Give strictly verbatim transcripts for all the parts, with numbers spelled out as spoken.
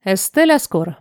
Эстель Аскора.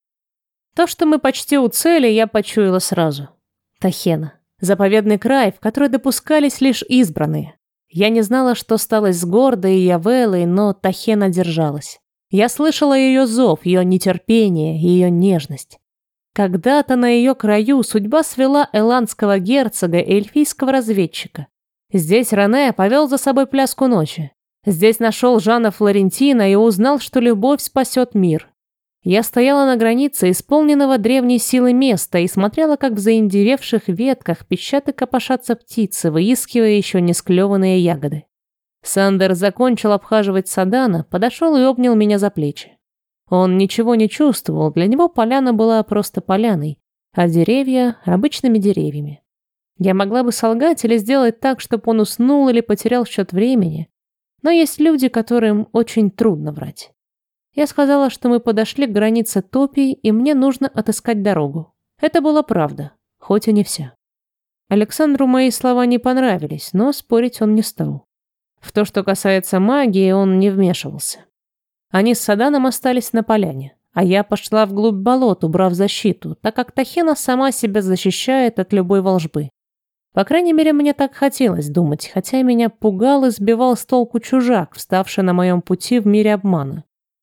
То, что мы почти у цели, я почуяла сразу. Тахена. Заповедный край, в который допускались лишь избранные. Я не знала, что стало с Гордой и Явелой, но Тахена держалась. Я слышала ее зов, ее нетерпение, ее нежность. Когда-то на ее краю судьба свела эландского герцога и эльфийского разведчика. Здесь Рене повел за собой пляску ночи. Здесь нашел Жана Флорентина и узнал, что любовь спасет мир. Я стояла на границе исполненного древней силы места и смотрела, как в заиндевевших ветках пищат и копошатся птицы, выискивая еще не склеванные ягоды. Сандер закончил обхаживать Садана, подошел и обнял меня за плечи. Он ничего не чувствовал, для него поляна была просто поляной, а деревья – обычными деревьями. Я могла бы солгать или сделать так, чтобы он уснул или потерял счет времени, но есть люди, которым очень трудно врать. Я сказала, что мы подошли к границе Топии, и мне нужно отыскать дорогу. Это была правда, хоть и не вся. Александру мои слова не понравились, но спорить он не стал. В то, что касается магии, он не вмешивался. Они с Саданом остались на поляне, а я пошла вглубь болот, убрав защиту, так как Тахена сама себя защищает от любой волжбы. По крайней мере, мне так хотелось думать, хотя меня пугал и сбивал с толку чужак, вставший на моем пути в мире обмана.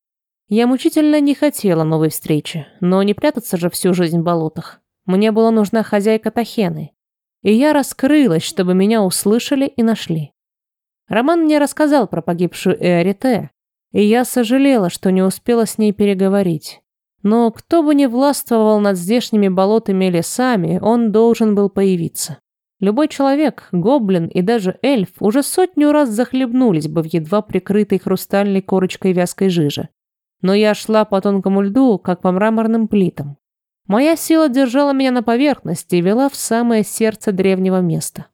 Я мучительно не хотела новой встречи, но не прятаться же всю жизнь в болотах. Мне была нужна хозяйка Тахены, и я раскрылась, чтобы меня услышали и нашли. Роман мне рассказал про погибшую Эарите, и я сожалела, что не успела с ней переговорить. Но кто бы ни властвовал над здешними болотами и лесами, он должен был появиться. Любой человек, гоблин и даже эльф уже сотню раз захлебнулись бы в едва прикрытой хрустальной корочкой вязкой жижи. Но я шла по тонкому льду, как по мраморным плитам. Моя сила держала меня на поверхности и вела в самое сердце древнего места.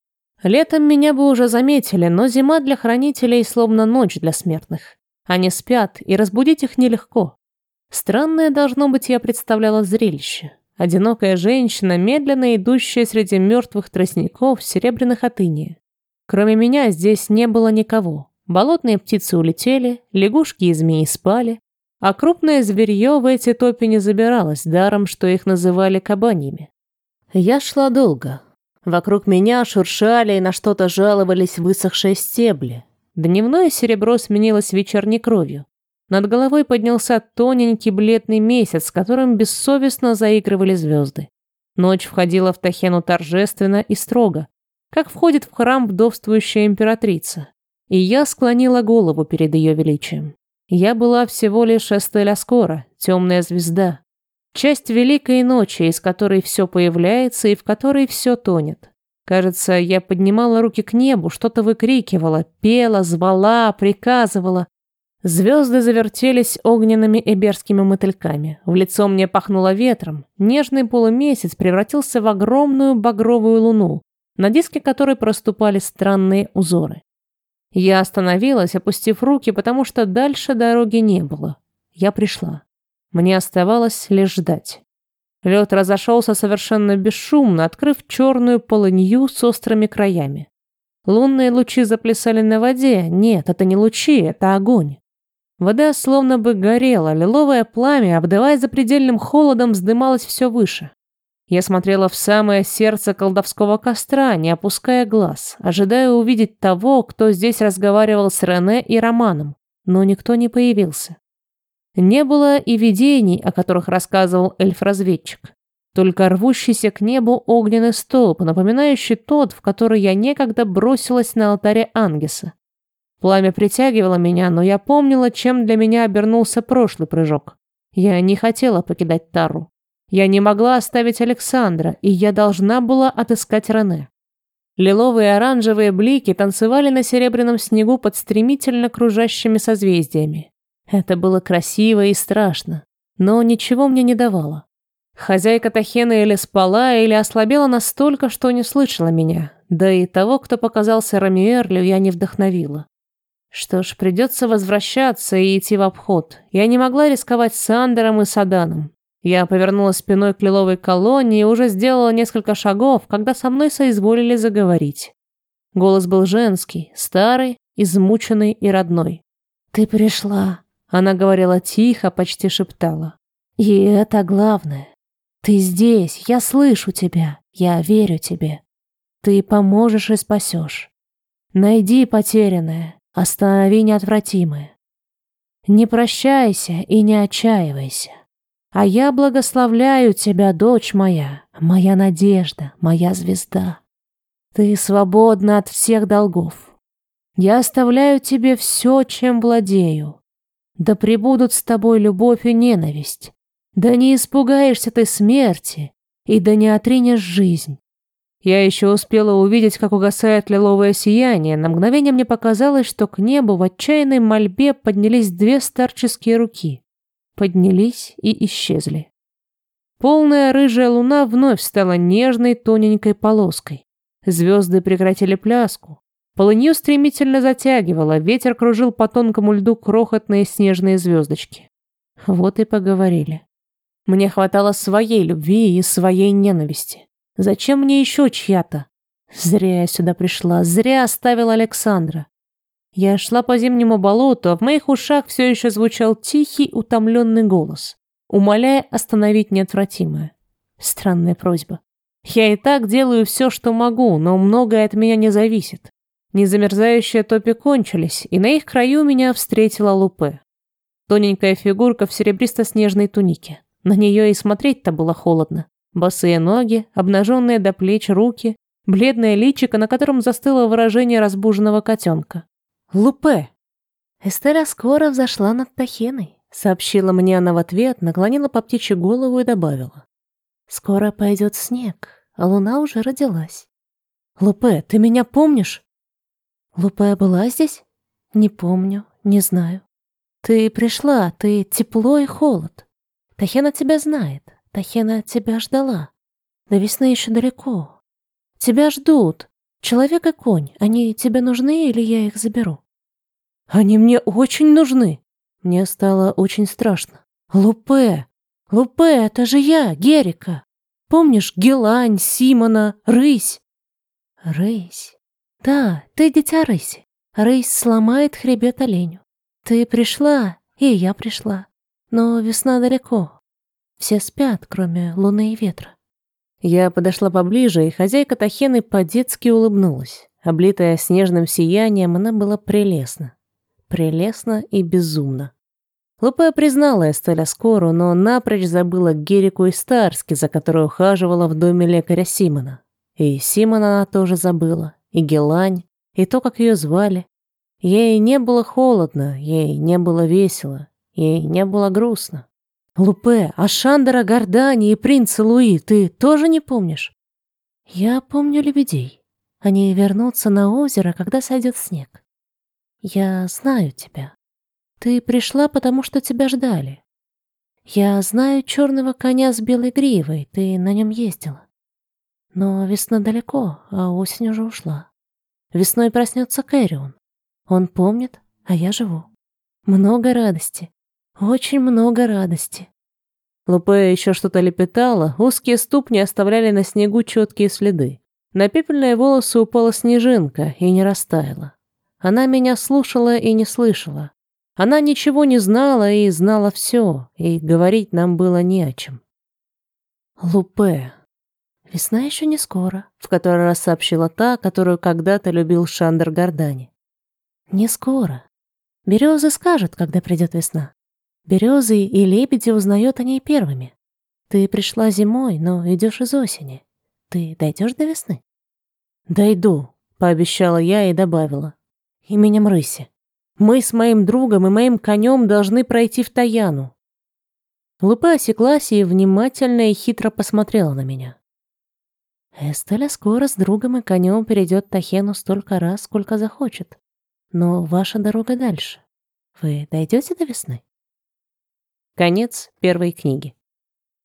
Летом меня бы уже заметили, но зима для хранителей словно ночь для смертных. Они спят, и разбудить их нелегко. Странное, должно быть, я представляла зрелище. Одинокая женщина, медленно идущая среди мертвых тростников, серебряных от инея. Кроме меня здесь не было никого. Болотные птицы улетели, лягушки и змеи спали, а крупное зверье в эти топи не забиралось, даром, что их называли кабаньями. Я шла долго. Вокруг меня шуршали и на что-то жаловались высохшие стебли. Дневное серебро сменилось вечерней кровью. Над головой поднялся тоненький бледный месяц, с которым бессовестно заигрывали звезды. Ночь входила в Тахену торжественно и строго, как входит в храм вдовствующая императрица. И я склонила голову перед ее величием. Я была всего лишь Эстель Аскора, темная звезда. Часть великой ночи, из которой все появляется и в которой все тонет. Кажется, я поднимала руки к небу, что-то выкрикивала, пела, звала, приказывала. Звезды завертелись огненными эберскими мотыльками. В лицо мне пахнуло ветром. Нежный полумесяц превратился в огромную багровую луну, на диске которой проступали странные узоры. Я остановилась, опустив руки, потому что дальше дороги не было. Я пришла. Мне оставалось лишь ждать. Лед разошелся совершенно бесшумно, открыв черную полынью с острыми краями. Лунные лучи заплясали на воде. Нет, это не лучи, это огонь. Вода словно бы горела, лиловое пламя, обдавая запредельным холодом, вздымалось все выше. Я смотрела в самое сердце колдовского костра, не опуская глаз, ожидая увидеть того, кто здесь разговаривал с Рене и Романом, но никто не появился. Не было и видений, о которых рассказывал эльф-разведчик, только рвущийся к небу огненный столб, напоминающий тот, в который я некогда бросилась на алтаре Ангеса. Пламя притягивало меня, но я помнила, чем для меня обернулся прошлый прыжок. Я не хотела покидать Тару. Я не могла оставить Александра, и я должна была отыскать Рене. Лиловые и оранжевые блики танцевали на серебряном снегу под стремительно кружащими созвездиями. Это было красиво и страшно, но ничего мне не давало. Хозяйка Тахены или спала, или ослабела настолько, что не слышала меня, да и того, кто показался Рамиерлю, я не вдохновила. Что ж, придется возвращаться и идти в обход. Я не могла рисковать с Сандером и Саданом. Я повернула спиной к лиловой колонне и уже сделала несколько шагов, когда со мной соизволили заговорить. Голос был женский, старый, измученный и родной. «Ты пришла», Она говорила тихо, почти шептала. И это главное. Ты здесь, я слышу тебя, я верю тебе. Ты поможешь и спасешь. Найди потерянное, останови неотвратимое. Не прощайся и не отчаивайся. А я благословляю тебя, дочь моя, моя надежда, моя звезда. Ты свободна от всех долгов. Я оставляю тебе все, чем владею. Да пребудут с тобой любовь и ненависть. Да не испугаешься ты смерти, и да не отринешь жизнь. Я еще успела увидеть, как угасает лиловое сияние. На мгновение мне показалось, что к небу в отчаянной мольбе поднялись две старческие руки. Поднялись и исчезли. Полная рыжая луна вновь стала нежной тоненькой полоской. Звезды прекратили пляску. Полынью стремительно затягивало, ветер кружил по тонкому льду крохотные снежные звездочки. Вот и поговорили. Мне хватало своей любви и своей ненависти. Зачем мне еще чья-то? Зря я сюда пришла, зря оставила Александра. Я шла по зимнему болоту, а в моих ушах все еще звучал тихий, утомленный голос, умоляя остановить неотвратимое. Странная просьба. Я и так делаю все, что могу, но многое от меня не зависит. Незамерзающие топи кончились, и на их краю меня встретила Лупе. Тоненькая фигурка в серебристо-снежной тунике. На нее и смотреть-то было холодно. Босые ноги, обнаженные до плеч руки, бледное личико, на котором застыло выражение разбуженного котенка. «Лупе!» Эстеля скоро взошла над Тахеной, сообщила мне она в ответ, наклонила по птичьи голову и добавила. «Скоро пойдет снег, а луна уже родилась». «Лупе, ты меня помнишь?» «Лупе была здесь?» «Не помню, не знаю». «Ты пришла, ты тепло и холод. Тахена тебя знает, Тахена тебя ждала. До весны еще далеко. Тебя ждут. Человек и конь, они тебе нужны или я их заберу?» «Они мне очень нужны». Мне стало очень страшно. «Лупе! Лупе, это же я, Герика! Помнишь Гелань, Симона, Рысь?» «Рысь? Да, ты дитя рыси. Рысь сломает хребет оленю. Ты пришла, и я пришла. Но весна далеко. Все спят, кроме луны и ветра». Я подошла поближе, и хозяйка Тахены по-детски улыбнулась. Облитая снежным сиянием, она была прелестна. Прелестна и безумна. Лупе признала Эстеля Скору, но напрочь забыла Герику и Старски, за которой ухаживала в доме лекаря Симона. И Симона она тоже забыла, и Гелань, и то, как ее звали. Ей не было холодно, ей не было весело, ей не было грустно. «Лупе, а Шандора, Гордани и принца Луи ты тоже не помнишь?» «Я помню лебедей. Они вернутся на озеро, когда сойдет снег. Я знаю тебя. Ты пришла, потому что тебя ждали. Я знаю черного коня с белой гривой, ты на нем ездила. Но весна далеко, а осень уже ушла. Весной проснется Кэрион. Он помнит, а я живу. Много радости, очень много радости». Лупе еще что-то лепетала, узкие ступни оставляли на снегу четкие следы. На пепельные волосы упала снежинка и не растаяла. Она меня слушала и не слышала. Она ничего не знала и знала все, и говорить нам было не о чем. «Лупе. Весна еще не скоро», — в который раз сообщила та, которую когда-то любил Шандор Гордани. «Не скоро. Березы скажут, когда придет весна. Березы и лебеди узнают о ней первыми. Ты пришла зимой, но идешь из осени. Ты дойдешь до весны?» «Дойду», — пообещала я и добавила. «Именем Рыси. Мы с моим другом и моим конем должны пройти в Таяну». Лупе осеклась и внимательно и хитро посмотрела на меня. «Эстеля скоро с другом и конем перейдет Тахену столько раз, сколько захочет. Но ваша дорога дальше. Вы дойдете до весны?» Конец первой книги.